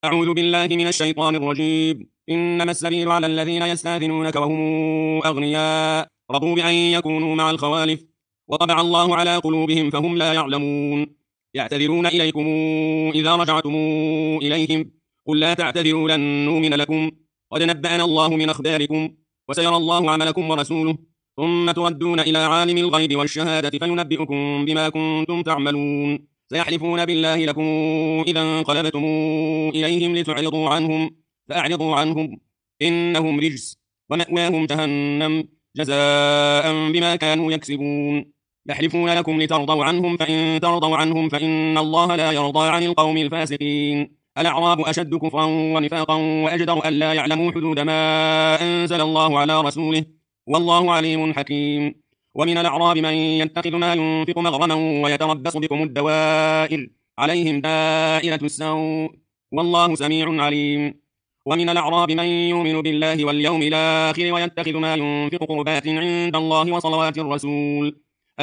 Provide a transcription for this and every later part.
أعوذ بالله من الشيطان الرجيم. إنما السبيل على الذين يستأذنونك وهم أغنياء رضوا بأن يكونوا مع الخوالف وطبع الله على قلوبهم فهم لا يعلمون. يعتذرون إليكم إذا رجعتم إليهم قل لا تعتذروا لن نؤمن لكم قد نبأنا الله من أخباركم وسيرى الله عملكم ورسوله ثم تردون إلى عالم الغيب والشهادة فينبئكم بما كنتم تعملون. سيحلفون بالله لكم إذا انقلبتم إليهم لتعرضوا عنهم فأعرضوا عنهم إنهم رجس ومأواهم جهنم جزاء بما كانوا يكسبون. يحلفون لكم لترضوا عنهم فإن ترضوا عنهم فإن الله لا يرضى عن القوم الفاسقين. الأعراب أشد كفرا ونفاقا وأجدر أن لا يعلموا حدود ما أنزل الله على رسوله والله عليم حكيم. ومن الأعراب من يتخذ ما ينفق مغرما ويتربص بكم الدوائر عليهم دائرة السوء والله سميع عليم. ومن الأعراب من يؤمن بالله واليوم الآخر ويتخذ ما ينفق قربات عند الله وصلوات الرسول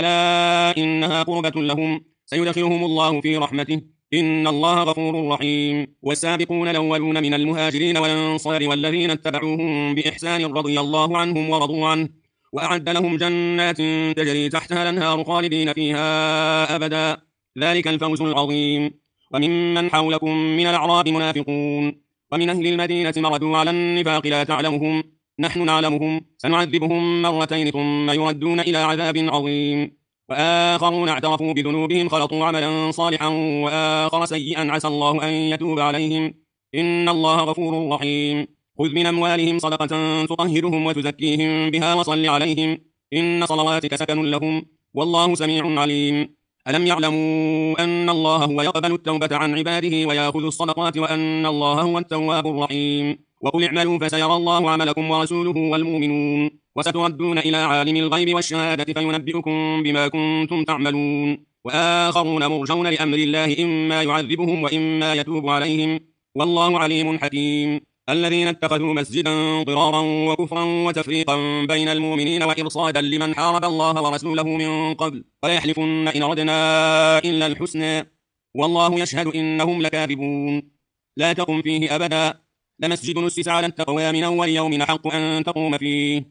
ألا إنها قربة لهم سيدخلهم الله في رحمته إن الله غفور رحيم. والسابقون الأولون من المهاجرين والأنصار والذين اتبعوهم بإحسان رضي الله عنهم ورضوا عنه وأعد لهم جنات تجري تحتها الأنهار خالدين فيها أبدا ذلك الفوز العظيم. وممن حولكم من الأعراب منافقون ومن أهل المدينة مردوا على النفاق لا تعلمهم نحن نعلمهم سنعذبهم مرتين ثم يردون إلى عذاب عظيم. وآخرون اعترفوا بذنوبهم خلطوا عملا صالحا وآخر سيئا عسى الله أن يتوب عليهم إن الله غفور رحيم. خذ من أموالهم صدقة تطهرهم وتزكيهم بها وصل عليهم إن صلواتك سكن لهم والله سميع عليم. ألم يعلموا أن الله هو يقبل التوبة عن عباده ويأخذ الصدقات وأن الله هو التواب الرحيم. وقل اعملوا فسيرى الله عملكم ورسوله والمؤمنون وستردون إلى عالم الغيب والشهادة فينبئكم بما كنتم تعملون. وآخرون مرجون لأمر الله إما يعذبهم وإما يتوب عليهم والله عليم حكيم. الذين اتخذوا مسجدا ضرارا وكفرا وتفريقا بين المؤمنين وإرصادا لمن حارب الله ورسوله من قبل ويحلفن إن أردنا إلا الحسنى والله يشهد إنهم لكاذبون. لا تقم فيه أبدا لمسجد أسس على التقوى من أول يوم حق أن تقوم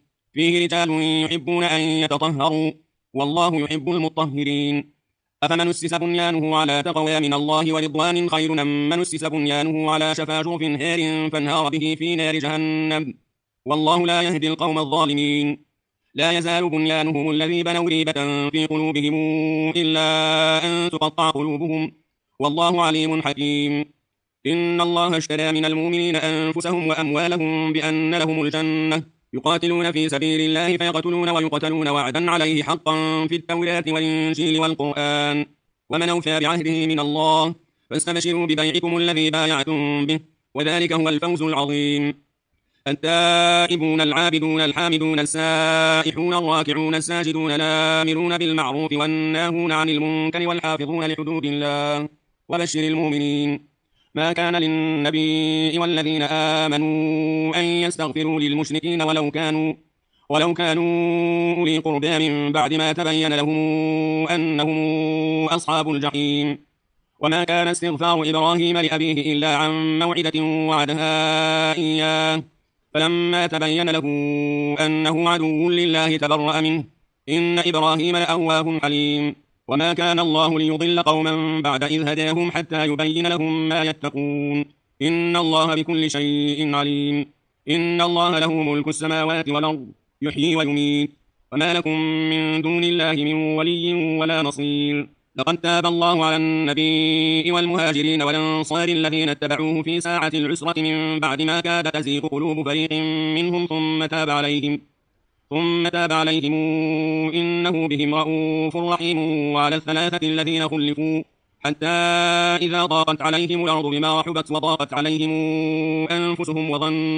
فيه رجال يحبون أن يتطهروا والله يحب المطهرين. أفمن أسس بنيانه على تقوى من الله ورضوان خير أم من أسس بنيانه على شفا جرف هار فانهار به في نار جهنم والله لا يهدي القوم الظالمين. لا يزال بنيانهم الذي بنوا ريبة في قلوبهم إلا أن تقطع قلوبهم والله عليم حكيم. إن الله اشترى من المؤمنين أنفسهم وأموالهم بأن لهم الجنة يقاتلون في سبيل الله فيقتلون ويقتلون وعدا عليه حقا في التوراة والإنجيل والقرآن ومن أوفى بعهده من الله فاستبشروا ببيعكم الذي بايعتم به وذلك هو الفوز العظيم. التائبون العابدون الحامدون السائحون الراكعون الساجدون الآمرون بالمعروف والناهون عن المنكر والحافظون لحدود الله وبشر المؤمنين. ما كان للنبي والذين آمنوا أن يستغفروا للمشركين ولو كانوا أولي قربى من بعد ما تبين لهم أنهم أصحاب الجحيم. وما كان استغفار إبراهيم لأبيه إلا عن موعدة وعدها إياه فلما تبين له أنه عدو لله تبرأ منه إن إبراهيم لأواه حليم. وما كان الله ليضل قوما بعد إذ هداهم حتى يبين لهم ما يتقون إن الله بكل شيء عليم. إن الله له ملك السماوات والأرض يحيي ويميت وما لكم من دون الله من ولي ولا نصير. لقد تاب الله على النبي والمهاجرين والأنصار الذين اتبعوه في ساعة العسرة من بعد ما كاد تزيغ قلوب فريق منهم ثم تاب عليهم إنه بهم رءوف رحيم. وعلى الثلاثة الذين خلفوا حتى إذا ضاقت عليهم الأرض بما رحبت وضاقت عليهم أنفسهم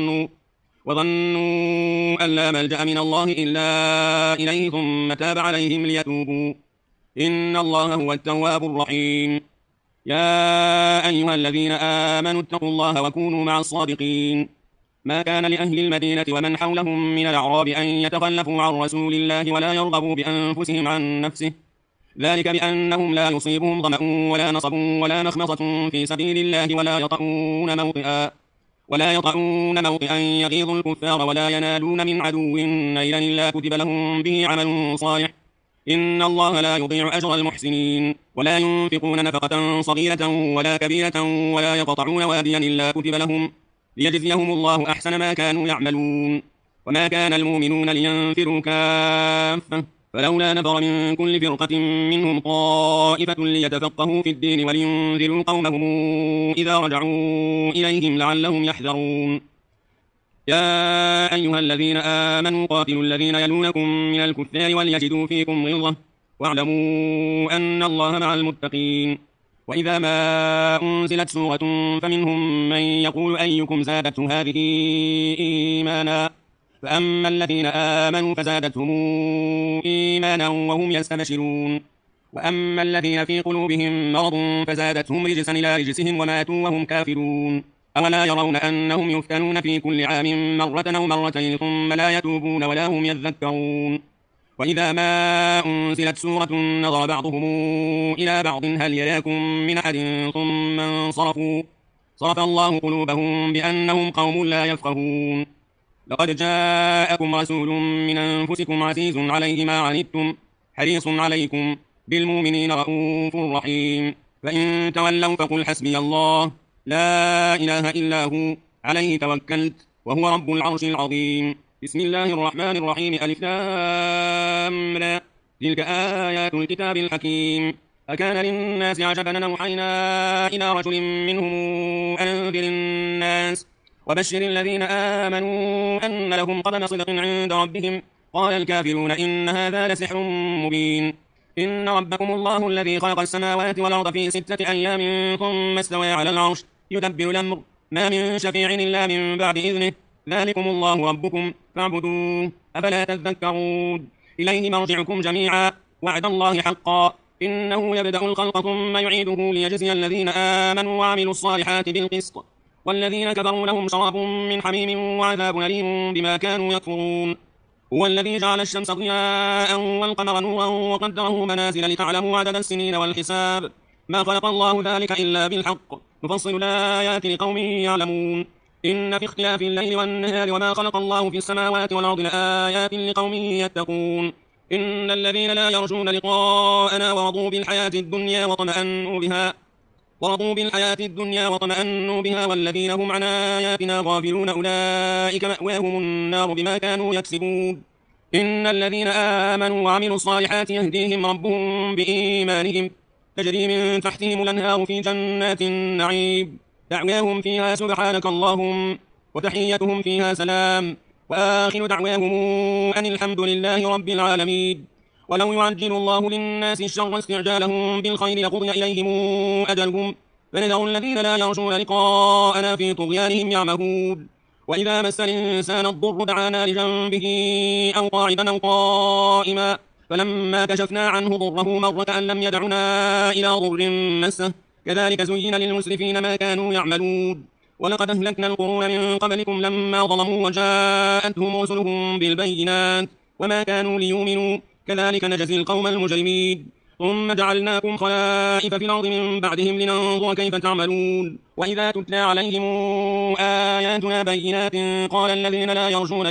وظنوا أن لا ملجأ من الله إلا إليه ثم تاب عليهم ليتوبوا إن الله هو التواب الرحيم. يا أيها الذين آمنوا اتقوا الله وكونوا مع الصادقين. ما كان لأهل المدينة ومن حولهم من الأعراب أن يتخلفوا عن رسول الله ولا يرغبوا بأنفسهم عن نفسه ذلك بأنهم لا يصيبهم ظمأ ولا نصب ولا مخمصة في سبيل الله ولا يطؤون موطئا يغيظ الكفار ولا ينالون من عدو نيلا إلا كتب لهم به عمل صالح إن الله لا يضيع أجر المحسنين ولا ينفقون نفقة صغيرة ولا كبيرة ولا يقطعون واديا إلا كتب لهم ليجزيهم الله أحسن ما كانوا يعملون وما كان المؤمنون لينفروا كافة فلولا نفر من كل فرقة منهم طائفة ليتفقهوا في الدين ولينذروا قومهم إذا رجعوا إليهم لعلهم يحذرون يا أيها الذين آمنوا قاتلوا الذين يلونكم من الكفار وليجدوا فيكم غلظة واعلموا أن الله مع المتقين وإذا ما أنزلت سورة فمنهم من يقول أيكم زادته هذه إيمانا فأما الذين آمنوا فزادتهم إيمانا وهم يستبشرون وأما الذين في قلوبهم مرض فزادتهم رجسا إلى رجسهم وماتوا وهم كافرون أولا يرون أنهم يفتنون في كل عام مرة أو مرتين ثم لا يتوبون ولا هم يذكرون وإذا ما أنزلت سورة نظر بعضهم إلى بعض هل يراكم من أحد ثم انصرفوا صرف الله قلوبهم بأنهم قوم لا يفقهون لقد جاءكم رسول من أنفسكم عزيز عليه ما عنتم حريص عليكم بالمؤمنين رؤوف رحيم فإن تولوا فقل حسبي الله لا إله إلا هو عليه توكلت وهو رب العرش العظيم بسم الله الرحمن الرحيم ألف لام را تلك آيات الكتاب الحكيم أكان للناس عجبا أن أوحينا إلى رجل منهم أنذر الناس وبشر الذين آمنوا أن لهم قدم صدق عند ربهم قال الكافرون إن هذا لسحر مبين إن ربكم الله الذي خلق السماوات والأرض في 6 أيام ثم استوى على العرش يدبر الأمر ما من شفيع إلا من بعد إذنه ذلكم الله ربكم فاعبدوه أفلا تذكرون إليه مرجعكم جميعا وعد الله حقا إنه يبدأ الخلق ثم يعيده ليجزي الذين آمنوا وعملوا الصالحات بالقسط والذين كفروا لهم شراب من حميم وعذاب أليم بما كانوا يكفرون هو الذي جعل الشمس ضياء والقمر نورا وقدره منازل لتعلموا عدد السنين والحساب ما خلق الله ذلك إلا بالحق نفصل الآيات لقوم يعلمون إن في اختلاف الليل والنهار وما خلق الله في السماوات والأرض لآيات لقوم يتقون إن الذين لا يرجون لقاءنا ورضوا بالحياة الدنيا وطمأنوا بها والذين هم عن آياتنا غافلون أولئك مأواهم النار بما كانوا يكسبون إن الذين آمنوا وعملوا الصالحات يهديهم ربهم بإيمانهم تجري من تحتهم الأنهار في جنات النعيم دعواهم فيها سبحانك اللهم وتحيتهم فيها سلام وآخر دعواهم أن الحمد لله رب العالمين ولو يعجل الله للناس الشر استعجالهم بالخير لقضي إليهم أجلهم فنذر الذين لا يرجون لقاءنا في طغيانهم يعمهون وإذا مس الإنسان الضر دعانا لجنبه أو قاعدا أو قائما فلما كشفنا عنه ضره مر كأن لم يدعنا إلى ضر مسه كذلك زين للمسرفين ما كانوا يعملون ولقد أهلكنا القرون من قبلكم لما ظلموا وجاءتهم رسلهم بالبينات وما كانوا ليؤمنوا كذلك نجزي القوم المجرمين ثم جعلناكم خلائف في الأرض من بعدهم لننظر كيف تعملون وإذا تتلى عليهم آياتنا بينات قال الذين لا يرجون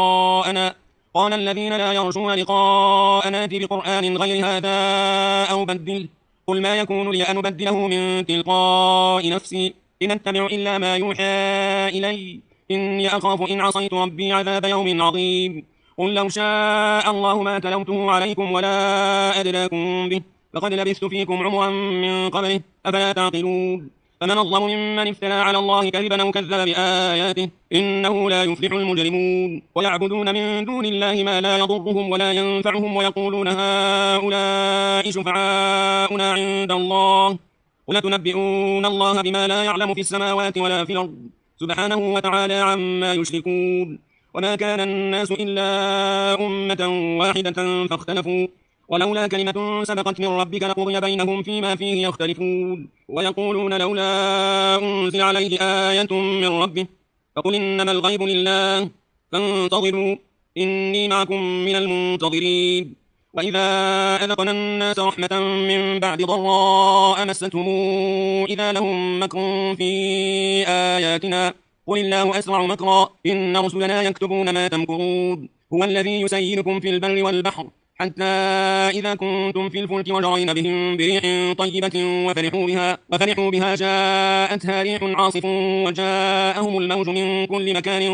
لقاءنا ائت بقرآن غير هذا أو بدله قل ما يكون لي أن أبدله من تلقاء نفسي إن أتبع إلا ما يوحى إلي إني أخاف إن عصيت ربي عذاب يوم عظيم قل لو شاء الله ما تلوته عليكم ولا أدراكم به فقد لبثت فيكم عمرا من قبله أفلا تعقلون فمن أظلم ممن افترى على الله كذبا أو كذب بآياته إنه لا يفلح المجرمون ويعبدون من دون الله ما لا يضرهم ولا ينفعهم ويقولون هؤلاء شفعاؤنا عند الله قل تنبئون الله بما لا يعلم في السماوات ولا في الأرض سبحانه وتعالى عما يشركون وما كان الناس إلا أمة واحدة فاختلفوا ولولا كلمة سبقت من ربك لقضي بينهم فيما فيه يختلفون ويقولون لولا أنزل عليه آية من ربه فقل إنما الغيب لله فانتظروا إني معكم من المنتظرين وإذا أذقنا الناس رحمة من بعد ضراء مستهم إذا لهم مكر في آياتنا قل الله أسرع مكرا إن رسلنا يكتبون ما تمكرون هو الذي يسيركم في البر والبحر حتى إذا كنتم في الفلك وجرين بهم بريح طيبة وفرحوا بها جاءتها ريح عاصف وجاءهم الموج من كل مكان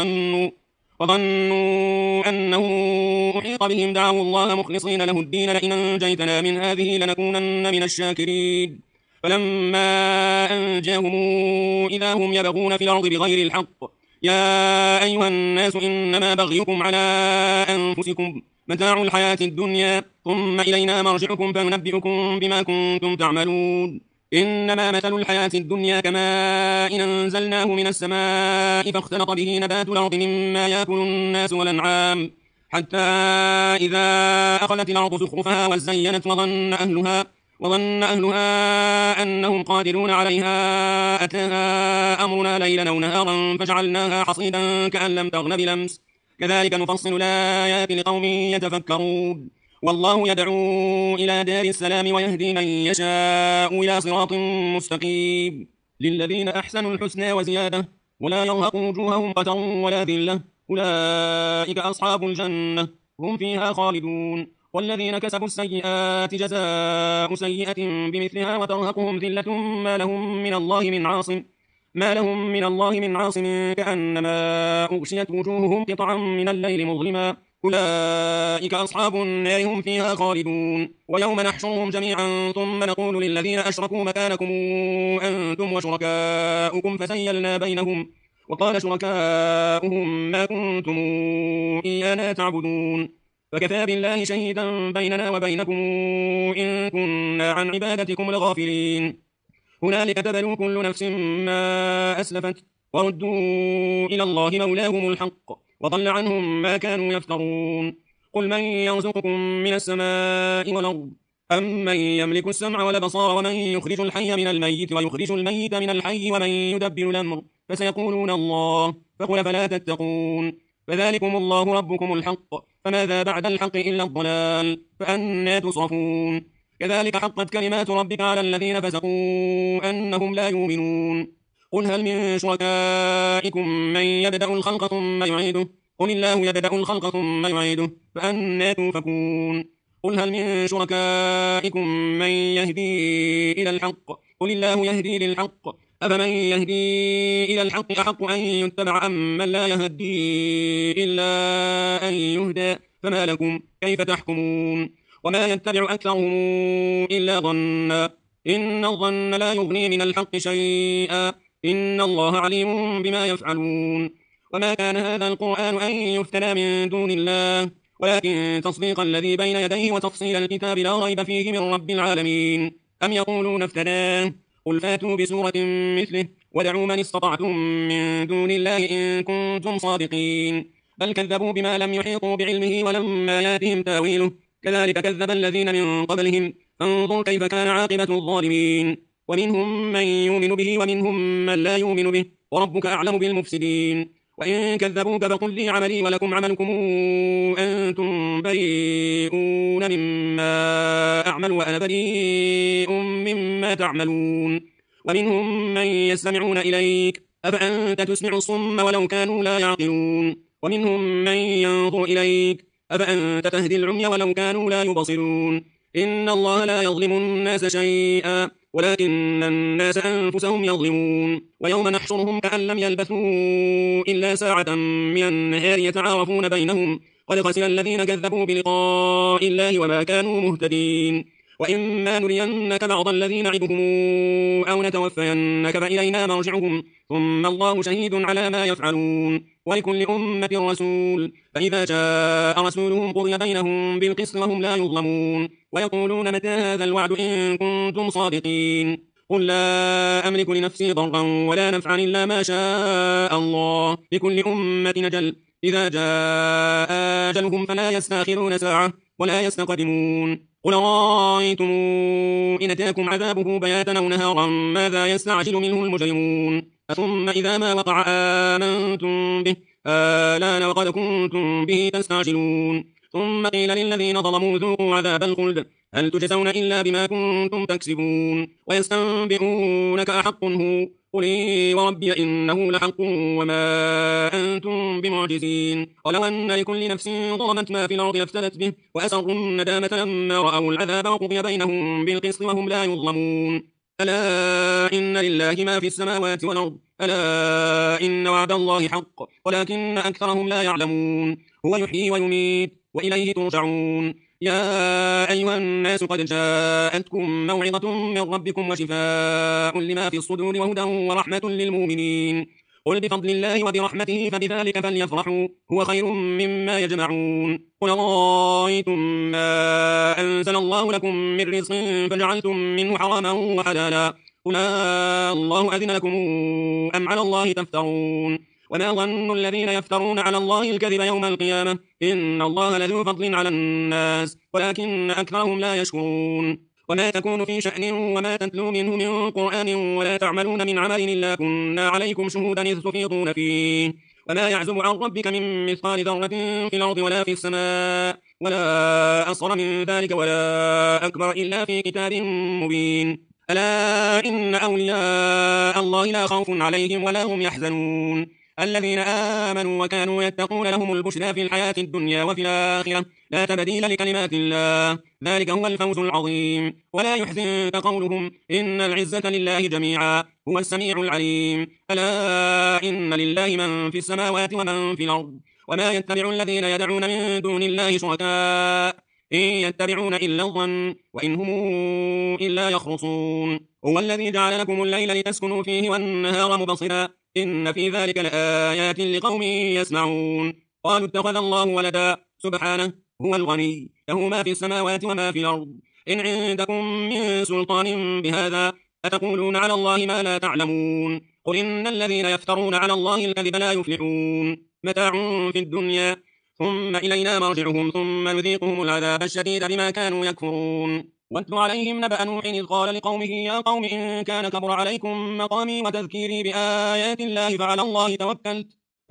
وظنوا أنه أحيط بهم دعوا الله مخلصين له الدين لئن أنجيتنا من هذه لنكونن من الشاكرين فلما أنجاهم إذا هم يبغون في الأرض بغير الحق يا أيها الناس إنما بغيكم على أنفسكم متاع الحياة الدنيا ثم إلينا مرجعكم فننبئكم بما كنتم تعملون إنما مثل الحياة الدنيا كماء إن أنزلناه من السماء فاختلط به نبات الأرض مما يأكل الناس والأنعام حتى إذا أخذت الأرض زخرفها وزينت وظن أهلها أنهم قادرون عليها أتاها أمرنا ليلا أو نهارا فجعلناها حصيدا كأن لم تغن بلمس كذلك نفصل الآيات لقوم يتفكرون والله يدعو إلى دار السلام ويهدي من يشاء إلى صراط مستقيم للذين أحسنوا الحسنى وزيادة ولا يرهق وجوههم قتر ولا ذلة أولئك أصحاب الجنة هم فيها خالدون والذين كسبوا السيئات جزاء سيئة بمثلها وترهقهم ذلة ما لهم من الله من عاصم كأنما أغشيت وجوههم قطعا من الليل مظلما أولئك أصحاب النار هم فيها خالدون ويوم نحشرهم جميعا ثم نقول للذين أشركوا مكانكم أنتم وشركاؤكم فزيلنا بينهم وقال شركاؤهم ما كنتم إيانا تعبدون فكفى بالله شهيدا بيننا وبينكم إن كنا عن عبادتكم لغافلين هنالك تبلو كل نفس ما أسلفت وردوا إلى الله مولاهم الحق وضل عنهم ما كانوا يفترون قل من يرزقكم من السماء والأرض أمن يملك السمع والبصار ومن يخرج الحي من الميت ويخرج الميت من الحي ومن يدبر الأمر فسيقولون الله فقل فلا تتقون فذلكم الله ربكم الحق فماذا بعد الحق إلا الضلال فأنى تصرفون كذلك حقت كلمات ربك على الذين فسقوا أنهم لا يؤمنون قل هل من شركائكم من يبدأ الخلق ثم يعيده قل الله يبدأ الخلق ثم يعيده فأنى توفكون قل هل من شركائكم من يهدي إلى الحق قل الله يهدي للحق أفمن يهدي إلى الحق أحق أن يتبع أم من لا يهدي إلا أن يهدى فما لكم كيف تحكمون وما يتبع أكثرهم إلا ظنا إن الظن لا يغني من الحق شيئا إن الله عليم بما يفعلون وما كان هذا القرآن أن يفترى من دون الله ولكن تصديق الذي بين يديه وتفصيل الكتاب لا ريب فيه من رب العالمين أم يقولون افتراه قل فاتوا بسورة مثله ودعوا من استطعتم من دون الله إن كنتم صادقين بل كذبوا بما لم يحيطوا بعلمه ولما ياتهم تاويله كذلك كذب الذين من قبلهم فانظر كيف كان عاقبة الظالمين ومنهم من يؤمن به ومنهم من لا يؤمن به وربك أعلم بالمفسدين وإن كذبوك فقل لي عملي ولكم عملكم أنتم بريئون مما أعمل وأنا بريء مما تعملون ومنهم من يستمعون إليك أفأنت تسمع الصم ولو كانوا لا يعقلون ومنهم من ينظر إليك أفأنت تهدي العمي ولو كانوا لا يبصرون إن الله لا يظلم الناس شيئا ولكن الناس أنفسهم يظلمون ويوم نحشرهم كأن لم يلبثوا إلا ساعة من النهار يتعارفون بينهم قد خسر الذين كذبوا بلقاء الله وما كانوا مهتدين وإما نرينك بعض الذي نعدهم أو نتوفينك فإلينا مرجعهم ثم الله شهيد على ما يفعلون ولكل أمة رسول فإذا جاء رسولهم قضي بينهم بالقسط وهم لا يظلمون ويقولون متى هذا الوعد إن كنتم صادقين قل لا أملك لنفسي ضرا ولا نفعا إلا ما شاء الله لكل أمة أجل إذا جاء أجلهم فلا يستأخرون ساعة ولا يستقدمون قل رأيتم إن أتاكم عذابه بياتا أو نهارا ماذا يستعجل منه المجرمون ثم إذا ما وقع آمنتم به آلان وقد كنتم به تستعجلون ثم قيل للذين ظلموا ذوقوا عذاب الخلد هل تجزون إلا بما كنتم تكسبون ويستنبئونك أحق هو قل إي وربي إنه لحق وما أنتم بمعجزين ولو أن لكل نفس ظلمت ما في الأرض لافتدت به وأسروا الندامة لما رأوا العذاب وقضي بينهم بالقسط وهم لا يظلمون ألا إن لله ما في السماوات والأرض ألا إن وعد الله حق ولكن أكثرهم لا يعلمون هو يحيي ويميت وإليه ترجعون يا أيها الناس قد جاءتكم موعظة من ربكم وشفاء لما في الصدور وهدى ورحمة للمؤمنين قل بفضل الله وبرحمته فبذلك فليفرحوا هو خير مما يجمعون قل رأيتم ما أنزل الله لكم من رزق فجعلتم منه حراما وحلالا قل الله أذن لكم أم على الله تفترون وما ظن الذين يفترون على الله الكذب يوم القيامة إن الله لذو فضل على الناس ولكن أكثرهم لا يشكرون وما تكون في شأن وما تتلو منه من قرآن ولا تعملون من عمل إلا كنا عليكم شهودا إذ تفيضون فيه وما يعزب عن ربك من مثقال ذرة في الأرض ولا في السماء ولا أصغر من ذلك ولا أكبر إلا في كتاب مبين ألا إن أولياء الله لا خوف عليهم ولا هم يحزنون الذين آمنوا وكانوا يتقون لهم البشرى في الحياة الدنيا وفي الآخرة لا تبديل لكلمات الله ذلك هو الفوز العظيم ولا يحزنك قولهم إن العزة لله جميعا هو السميع العليم ألا إن لله من في السماوات ومن في الأرض وما يتبع الذين يدعون من دون الله شركاء إن يتبعون إلا الظن وإن هم إلا يخرصون هو الذي جعل لكم الليل لتسكنوا فيه والنهار مبصرا إن في ذلك لآيات لقوم يسمعون قالوا اتخذ الله ولدا سبحانه هو الغني له ما في السماوات وما في الأرض إن عندكم من سلطان بهذا أتقولون على الله ما لا تعلمون قل إن الذين يفترون على الله الكذب لا يفلحون متاع في الدنيا ثم إلينا مرجعهم ثم نذيقهم العذاب الشديد بما كانوا يكفرون واتل عليهم نبأ نوح إذ قال لقومه يا قوم إن كان كبر عليكم مقامي وتذكيري بآيات الله فعلى الله توكلت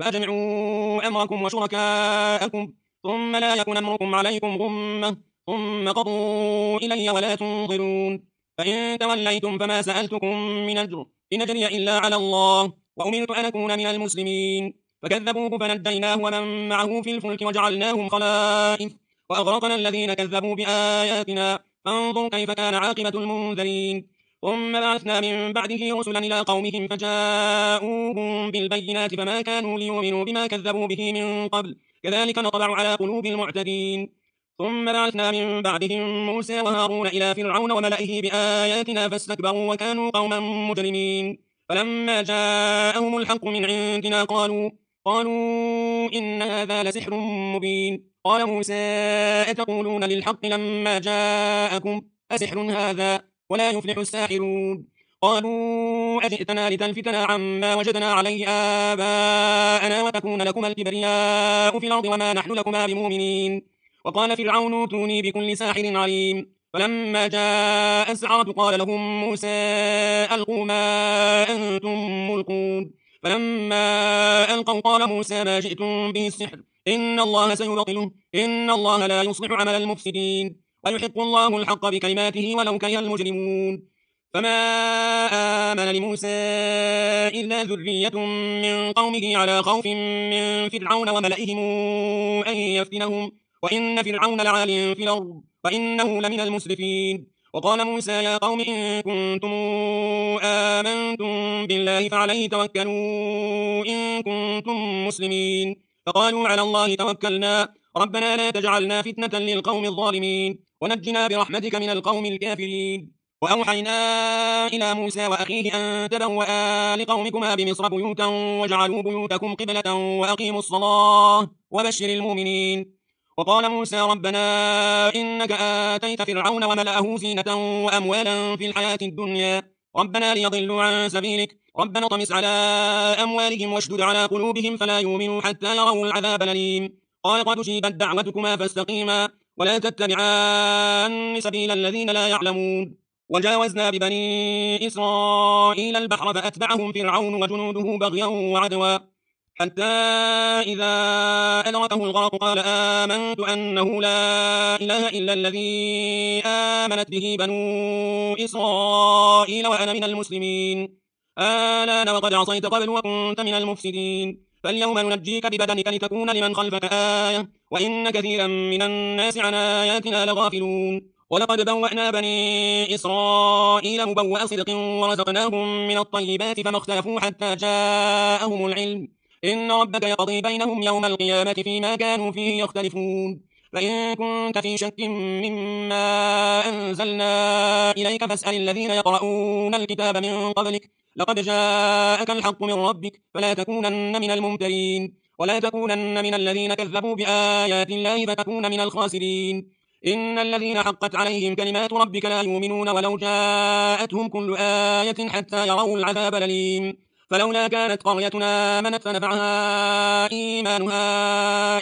فأجمعوا أمركم وشركاءكم ثم لا يكن أمركم عليكم غمة ثم قضوا إلي ولا تنظرون فإن توليتم فما سألتكم من أجر إن أجري إلا على الله وأمرت أن أكون من المسلمين فكذبوه فنجيناه ومن معه في الفلك وجعلناهم خلائف وأغرقنا الذين كذبوا بآياتنا فانظر كيف كان عاقبة المنذرين ثم بعثنا من بعده رسلا إلى قومهم فجاءوهم بالبينات فما كانوا ليؤمنوا بما كذبوا به من قبل كذلك نطبع على قلوب المعتدين ثم بعثنا من بعدهم موسى وهارون إلى فرعون وملئه بآياتنا فاستكبروا وكانوا قوما مجرمين فلما جاءهم الحق من عندنا قالوا إن هذا لسحر مبين قال موسى أتقولون للحق لما جاءكم أسحر هذا ولا يفلح الساحرون قالوا أجئتنا لتلفتنا عما وجدنا عليه آباءنا وتكون لكما الكبرياء في الأرض وما نحن لكما بمؤمنين وقال فرعون اوتوني بكل ساحر عليم فلما جاء السحرة قال لهم موسى ألقوا ما أنتم ملقون فلما ألقوا قال موسى ما جئتم به السحر إن الله سيبطله إن الله لا يصلح عمل المفسدين ويحق الله الحق بكلماته ولو كره المجرمون فما آمن لموسى إلا ذرية من قومه على خوف من فرعون وملئهم أن يفتنهم وإن فرعون لعال في الأرض وإنه لمن المسرفين وقال موسى يا قوم إن كنتم آمنتم بالله فعليه توكلوا إن كنتم مسلمين فقالوا على الله توكلنا ربنا لا تجعلنا فتنة للقوم الظالمين ونجنا برحمتك من القوم الكافرين وأوحينا إلى موسى وأخيه أن تبوأ لقومكما بمصر بيوتا واجعلوا بيوتكم قبلة وأقيموا الصلاة وبشر المؤمنين وقال موسى ربنا إنك آتيت فرعون وملأه زينة وأموالا في الحياة الدنيا ربنا ليضلوا عن سبيلك ربنا طمس على أموالهم واشدد على قلوبهم فلا يؤمنوا حتى يروا العذاب الأليم قال قد أجيبت دعوتكما فاستقيما ولا تتبعان سبيل الذين لا يعلمون وجاوزنا ببني إسرائيل البحر فأتبعهم فرعون وجنوده بغيا وعدوا حتى إذا أدركه الغرق قال آمنت أنه لا إله إلا الذي آمنت به بنو إسرائيل وأنا من المسلمين. الآن وقد عصيت قبل وكنت من المفسدين. فاليوم ننجيك ببدنك لتكون لمن خلفك آية وإن كثيرا من الناس عن آياتنا لغافلون. ولقد بوأنا بني إسرائيل مبوأ صدق ورزقناهم من الطيبات فما اختلفوا حتى جاءهم العلم إن ربك يقضي بينهم يوم القيامة فيما كانوا فيه يختلفون. فإن كنت في شك مما أنزلنا إليك فاسأل الذين يقرؤون الكتاب من قبلك لقد جاءك الحق من ربك فلا تكونن من الممترين ولا تكونن من الذين كذبوا بآيات الله فتكون من الخاسرين. إن الذين حقت عليهم كلمات ربك لا يؤمنون ولو جاءتهم كل آية حتى يروا العذاب الأليم. فلولا كانت قريتنا آمنت فنفعها إيمانها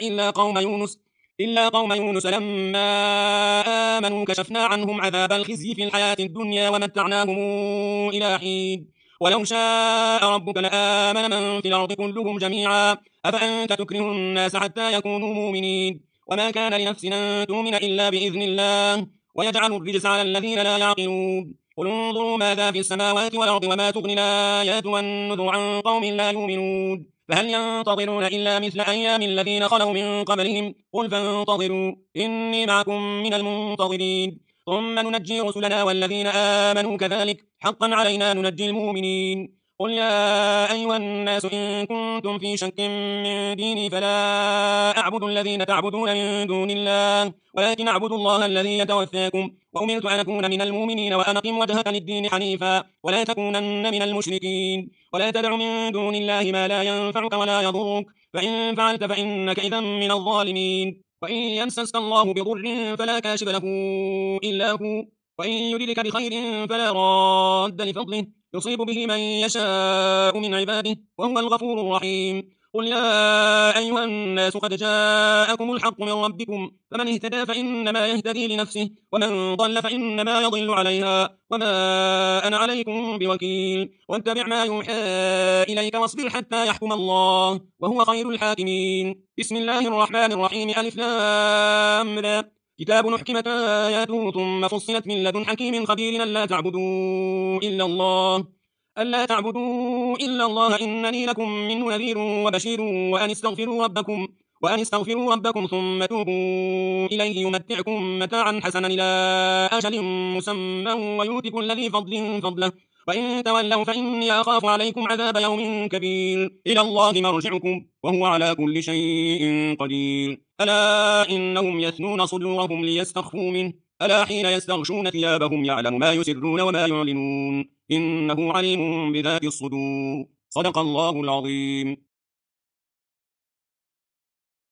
إلا قوم يونس لما آمنوا كشفنا عنهم عذاب الخزي في الحياة الدنيا ومتعناهم إلى حين. ولو شاء ربك لآمن من في الأرض كلهم جميعا أفأنت تكره الناس حتى يكونوا مؤمنين. وما كان لنفس أن تؤمن إلا بإذن الله ويجعل الرجس على الذين لا يعقلون. قل انظروا ماذا في السماوات والأرض وما تغني الآيات والنذر عن قوم لا يؤمنون. فهل ينتظرون إلا مثل أيام الذين خلوا من قبلهم قل فانتظروا إني معكم من المنتظرين. ثم ننجي رسلنا والذين آمنوا كذلك حقا علينا ننجي المؤمنين. قل يا أيها الناس إن كنتم في شك من ديني فلا أعبد الذين تعبدون من دون الله ولكن أعبد الله الذي يتوفاكم وأمرت أن أكون من المؤمنين وأن أقم وجهك للدين حنيفا ولا تكونن من المشركين. ولا تدع من دون الله ما لا ينفعك ولا يضرك فإن فعلت فإنك إذا من الظالمين. وإن يمسسك الله بضر فلا كاشف له إلا هو وإن يردك بخير فلا راد لفضله يصيب به من يشاء من عباده وهو الغفور الرحيم. قل يا أيها الناس قد جاءكم الحق من ربكم فمن اهتدى فإنما يهتدي لنفسه ومن ضل فإنما يضل عليها وما أنا عليكم بوكيل. واتبع ما يوحى إليك واصبر حتى يحكم الله وهو خير الحاكمين. بسم الله الرحمن الرحيم ألف لام را كتاب أحكمت آياته ثم فصلت من لدن حكيم خبير ألا تعبدوا إلا الله إنني لكم منه نذير وبشير وأن استغفروا ربكم ثم توبوا إليه يمتعكم متاعا حسنا إلى أجل مسمى ويؤت كل ذي فضل فضله وإن تولوا فإني أخاف عليكم عذاب يوم كبير. إلى الله مرجعكم وهو على كل شيء قدير. ألا إنهم يثنون صدورهم ليستخفوا منه ألا حين يستغشون ثيابهم يعلم ما يسرون وما يعلنون إنه عليم بذات الصدور. صدق الله العظيم.